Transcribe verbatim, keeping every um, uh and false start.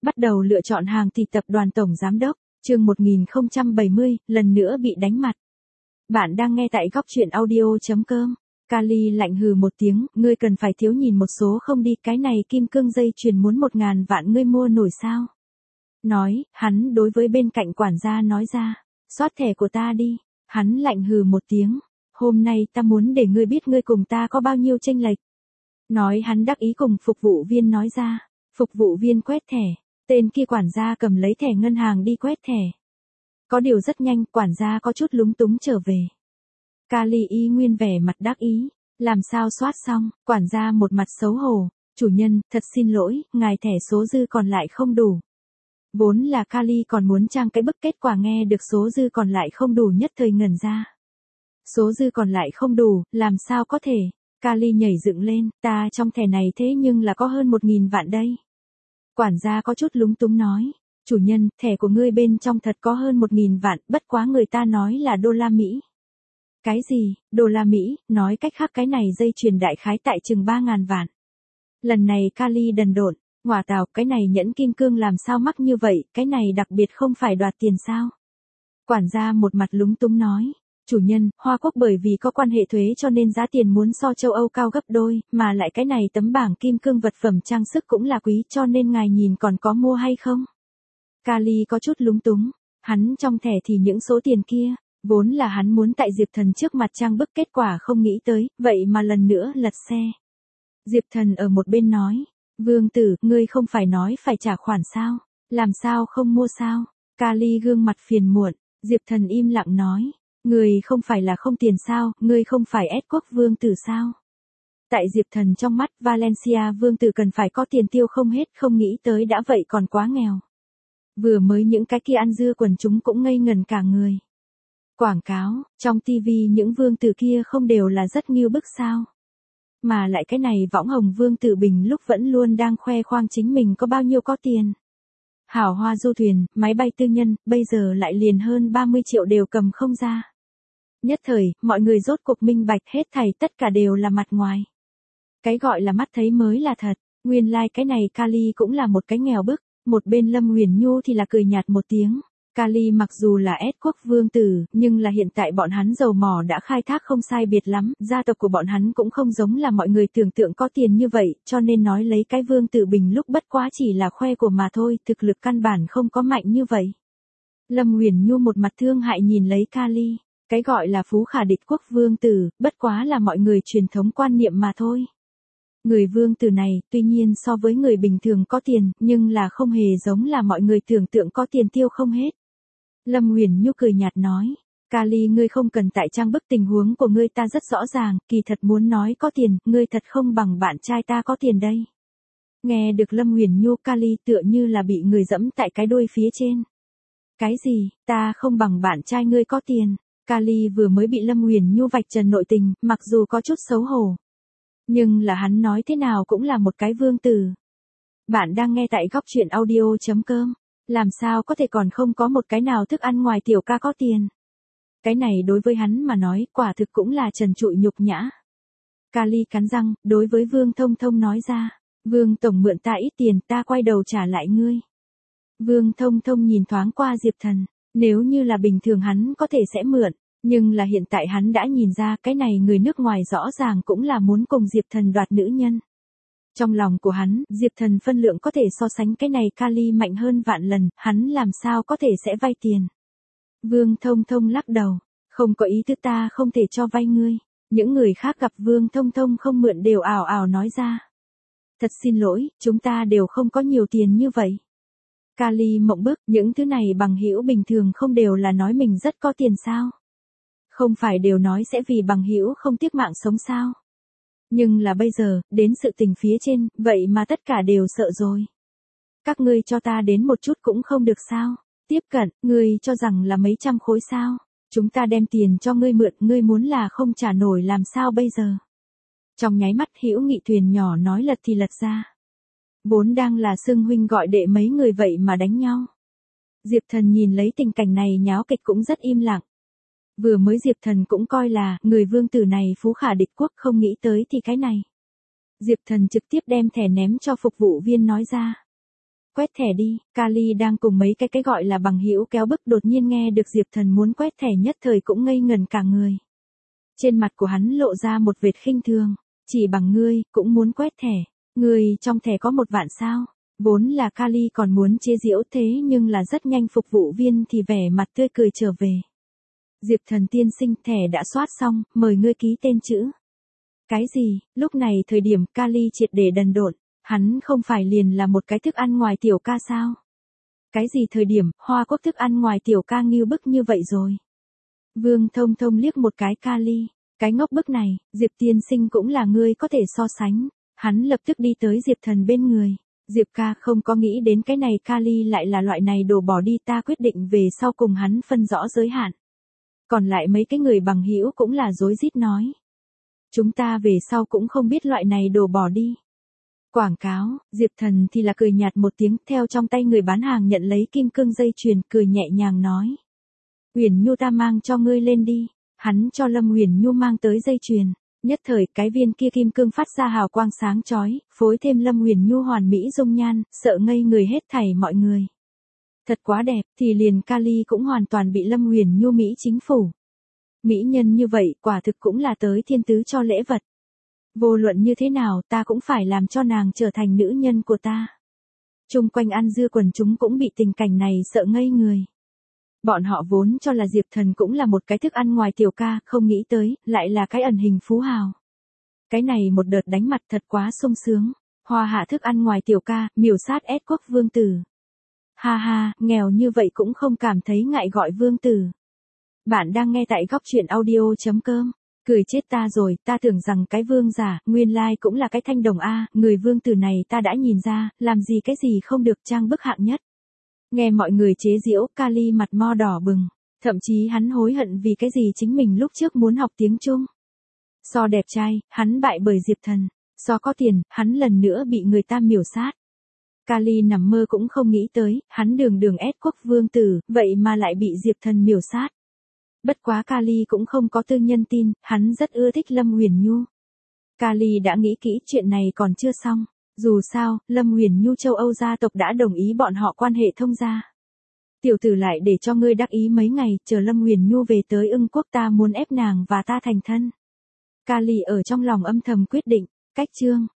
Bắt đầu lựa chọn hàng thì tập đoàn tổng giám đốc, chương một nghìn không trăm bảy mươi, lần nữa bị đánh mặt. Bạn đang nghe tại góc truyện audio.com. Kali lạnh hừ một tiếng, ngươi cần phải thiếu nhìn một số không đi, cái này kim cương dây chuyền muốn một ngàn vạn ngươi mua nổi sao? Nói, hắn đối với bên cạnh quản gia nói ra, soát thẻ của ta đi. Hắn lạnh hừ một tiếng, hôm nay ta muốn để ngươi biết ngươi cùng ta có bao nhiêu chênh lệch. Nói hắn đắc ý cùng phục vụ viên nói ra, phục vụ viên quét thẻ, tên kia quản gia cầm lấy thẻ ngân hàng đi quét thẻ. Có điều rất nhanh, quản gia có chút lúng túng trở về. Kali y nguyên vẻ mặt đắc ý, làm sao soát xong, quản gia một mặt xấu hổ, chủ nhân, thật xin lỗi, ngài thẻ số dư còn lại không đủ. Vốn là Kali còn muốn trang cái bức, kết quả nghe được số dư còn lại không đủ nhất thời ngẩn ra. Số dư còn lại không đủ, làm sao có thể? Kali nhảy dựng lên, ta trong thẻ này thế nhưng là có hơn một nghìn vạn đây. Quản gia có chút lúng túng nói, chủ nhân, thẻ của ngươi bên trong thật có hơn một nghìn vạn, bất quá người ta nói là đô la Mỹ. Cái gì, đô la Mỹ, nói cách khác cái này dây chuyền đại khái tại chừng ba ngàn vạn. Lần này Kali đần độn, ngỏa tào, cái này nhẫn kim cương làm sao mắc như vậy, cái này đặc biệt không phải đoạt tiền sao? Quản gia một mặt lúng túng nói, chủ nhân, Hoa Quốc bởi vì có quan hệ thuế cho nên giá tiền muốn so châu Âu cao gấp đôi, mà lại cái này tấm bảng kim cương vật phẩm trang sức cũng là quý, cho nên ngài nhìn còn có mua hay không? Kali có chút lúng túng, hắn trong thẻ thì những số tiền kia, vốn là hắn muốn tại Diệp Thần trước mặt trang bức, kết quả không nghĩ tới, vậy mà lần nữa lật xe. Diệp Thần ở một bên nói, vương tử, ngươi không phải nói phải trả khoản sao, làm sao không mua sao? Kali gương mặt phiền muộn, Diệp Thần im lặng nói, ngươi không phải là không tiền sao, ngươi không phải ét quốc vương tử sao? Tại Diệp Thần trong mắt, Valencia vương tử cần phải có tiền tiêu không hết, không nghĩ tới đã vậy còn quá nghèo. Vừa mới những cái kia ăn dưa quần chúng cũng ngây ngần cả người. Quảng cáo, trong tivi những vương tử kia không đều là rất nghiêu bức sao? Mà lại cái này võng hồng vương tử Bình lúc vẫn luôn đang khoe khoang chính mình có bao nhiêu có tiền. Hảo hoa du thuyền, máy bay tư nhân, bây giờ lại liền hơn ba mươi triệu đều cầm không ra. Nhất thời, mọi người rốt cuộc minh bạch, hết thảy tất cả đều là mặt ngoài. Cái gọi là mắt thấy mới là thật, nguyên lai like cái này Kali cũng là một cái nghèo bức, một bên Lâm Huyền Nhu thì là cười nhạt một tiếng. Kali mặc dù là ét quốc vương tử, nhưng là hiện tại bọn hắn dầu mỏ đã khai thác không sai biệt lắm, gia tộc của bọn hắn cũng không giống là mọi người tưởng tượng có tiền như vậy, cho nên nói lấy cái vương tử Bình lúc bất quá chỉ là khoe của mà thôi, thực lực căn bản không có mạnh như vậy. Lâm Huyền Nhu một mặt thương hại nhìn lấy Kali, cái gọi là phú khả địch quốc vương tử, bất quá là mọi người truyền thống quan niệm mà thôi. Người vương tử này, tuy nhiên so với người bình thường có tiền, nhưng là không hề giống là mọi người tưởng tượng có tiền tiêu không hết. Lâm Huyền Nhu cười nhạt nói, Kali ngươi không cần tại trang bức, tình huống của ngươi ta rất rõ ràng, kỳ thật muốn nói có tiền, ngươi thật không bằng bạn trai ta có tiền đây. Nghe được Lâm Huyền Nhu, Kali tựa như là bị người dẫm tại cái đuôi phía trên. Cái gì, ta không bằng bạn trai ngươi có tiền? Kali vừa mới bị Lâm Huyền Nhu vạch trần nội tình, mặc dù có chút xấu hổ. Nhưng là hắn nói thế nào cũng là một cái vương tử. Bạn đang nghe tại góc truyện audio.com. Làm sao có thể còn không có một cái nào thức ăn ngoài tiểu ca có tiền. Cái này đối với hắn mà nói, quả thực cũng là trần trụi nhục nhã. Kali cắn răng, đối với Vương Thông Thông nói ra, Vương Tổng mượn ta ít tiền, ta quay đầu trả lại ngươi. Vương Thông Thông nhìn thoáng qua Diệp Thần, nếu như là bình thường hắn có thể sẽ mượn, nhưng là hiện tại hắn đã nhìn ra cái này người nước ngoài rõ ràng cũng là muốn cùng Diệp Thần đoạt nữ nhân. Trong lòng của hắn, Diệp Thần phân lượng có thể so sánh cái này Kali mạnh hơn vạn lần, hắn làm sao có thể sẽ vay tiền. Vương Thông Thông lắc đầu, không có ý tứ, ta không thể cho vay ngươi. Những người khác gặp Vương Thông Thông không mượn đều ảo ảo nói ra. Thật xin lỗi, chúng ta đều không có nhiều tiền như vậy. Kali mộng bức, những thứ này bằng hữu bình thường không đều là nói mình rất có tiền sao? Không phải đều nói sẽ vì bằng hữu không tiếc mạng sống sao? Nhưng là bây giờ, đến sự tình phía trên, vậy mà tất cả đều sợ rồi. Các ngươi cho ta đến một chút cũng không được sao? Tiếp cận, ngươi cho rằng là mấy trăm khối sao? Chúng ta đem tiền cho ngươi mượn, ngươi muốn là không trả nổi làm sao bây giờ? Trong nháy mắt hữu nghị thuyền nhỏ nói lật thì lật ra. Vốn đang là xưng huynh gọi đệ mấy người vậy mà đánh nhau. Diệp Thần nhìn lấy tình cảnh này nháo kịch cũng rất im lặng. Vừa mới Diệp Thần cũng coi là, người vương tử này phú khả địch quốc, không nghĩ tới thì cái này. Diệp Thần trực tiếp đem thẻ ném cho phục vụ viên nói ra. quét thẻ đi. Kali đang cùng mấy cái cái gọi là bằng hữu kéo bức, đột nhiên nghe được Diệp Thần muốn quét thẻ, nhất thời cũng ngây ngần cả người. Trên mặt của hắn lộ ra một vệt khinh thường. Chỉ bằng ngươi, cũng muốn quét thẻ. Ngươi trong thẻ có một vạn sao? Vốn là Kali còn muốn chế giễu, thế nhưng là rất nhanh phục vụ viên thì vẻ mặt tươi cười trở về. Diệp Thần tiên sinh, thẻ đã soát xong, mời ngươi ký tên chữ. Cái gì? Lúc này thời điểm Kali triệt để đần độn, hắn không phải liền là một cái thức ăn ngoài tiểu ca sao? Cái gì thời điểm, Hoa Quốc thức ăn ngoài tiểu ca ngưu bức như vậy rồi? Vương Thông Thông liếc một cái Kali, cái ngốc bức này, Diệp tiên sinh cũng là ngươi có thể so sánh. Hắn lập tức đi tới Diệp Thần bên người. Diệp ca, không có nghĩ đến cái này Kali lại là loại này đồ bỏ đi, ta quyết định về sau cùng hắn phân rõ giới hạn. Còn lại mấy cái người bằng hữu cũng là rối rít nói. Chúng ta về sau cũng không biết loại này đồ bỏ đi. Quảng cáo, Diệp Thần thì là cười nhạt một tiếng, theo trong tay người bán hàng nhận lấy kim cương dây chuyền, cười nhẹ nhàng nói. Uyển Nhu, ta mang cho ngươi lên đi. Hắn cho Lâm Uyển Nhu mang tới dây chuyền. Nhất thời cái viên kia kim cương phát ra hào quang sáng chói, phối thêm Lâm Uyển Nhu hoàn mỹ dung nhan, sợ ngây người hết thảy mọi người. Thật quá đẹp, thì liền Kali cũng hoàn toàn bị Lâm Uyển Nhu mỹ chính phủ. Mỹ nhân như vậy, quả thực cũng là tới thiên tứ cho lễ vật. Vô luận như thế nào, ta cũng phải làm cho nàng trở thành nữ nhân của ta. Chung quanh ăn dưa quần chúng cũng bị tình cảnh này sợ ngây người. Bọn họ vốn cho là Diệp Thần cũng là một cái thức ăn ngoài tiểu ca, không nghĩ tới, lại là cái ẩn hình phú hào. Cái này một đợt đánh mặt thật quá sung sướng. Hoa hạ thức ăn ngoài tiểu ca, miểu sát S quốc vương tử. Ha ha, nghèo như vậy cũng không cảm thấy ngại gọi vương tử. Bạn đang nghe tại góc truyện audio chấm com. Cười chết ta rồi, ta tưởng rằng cái vương giả, nguyên lai cũng là cái thanh đồng A, người vương tử này ta đã nhìn ra, làm gì cái gì không được, trang bức hạng nhất. Nghe mọi người chế giễu, Kali mặt mo đỏ bừng, thậm chí hắn hối hận vì cái gì chính mình lúc trước muốn học tiếng Trung. So đẹp trai, hắn bại bởi Diệp Thần, so có tiền, hắn lần nữa bị người ta miểu sát. Kali nằm mơ cũng không nghĩ tới, hắn đường đường S quốc vương tử, vậy mà lại bị Diệp Thần miểu sát. Bất quá Kali cũng không có tư nhân tin, hắn rất ưa thích Lâm Uyển Nhu. Kali đã nghĩ kỹ chuyện này còn chưa xong. Dù sao, Lâm Uyển Nhu châu Âu gia tộc đã đồng ý bọn họ quan hệ thông gia. Tiểu tử lại để cho ngươi đắc ý mấy ngày, chờ Lâm Uyển Nhu về tới Ưng quốc ta muốn ép nàng và ta thành thân. Kali ở trong lòng âm thầm quyết định, cách chương.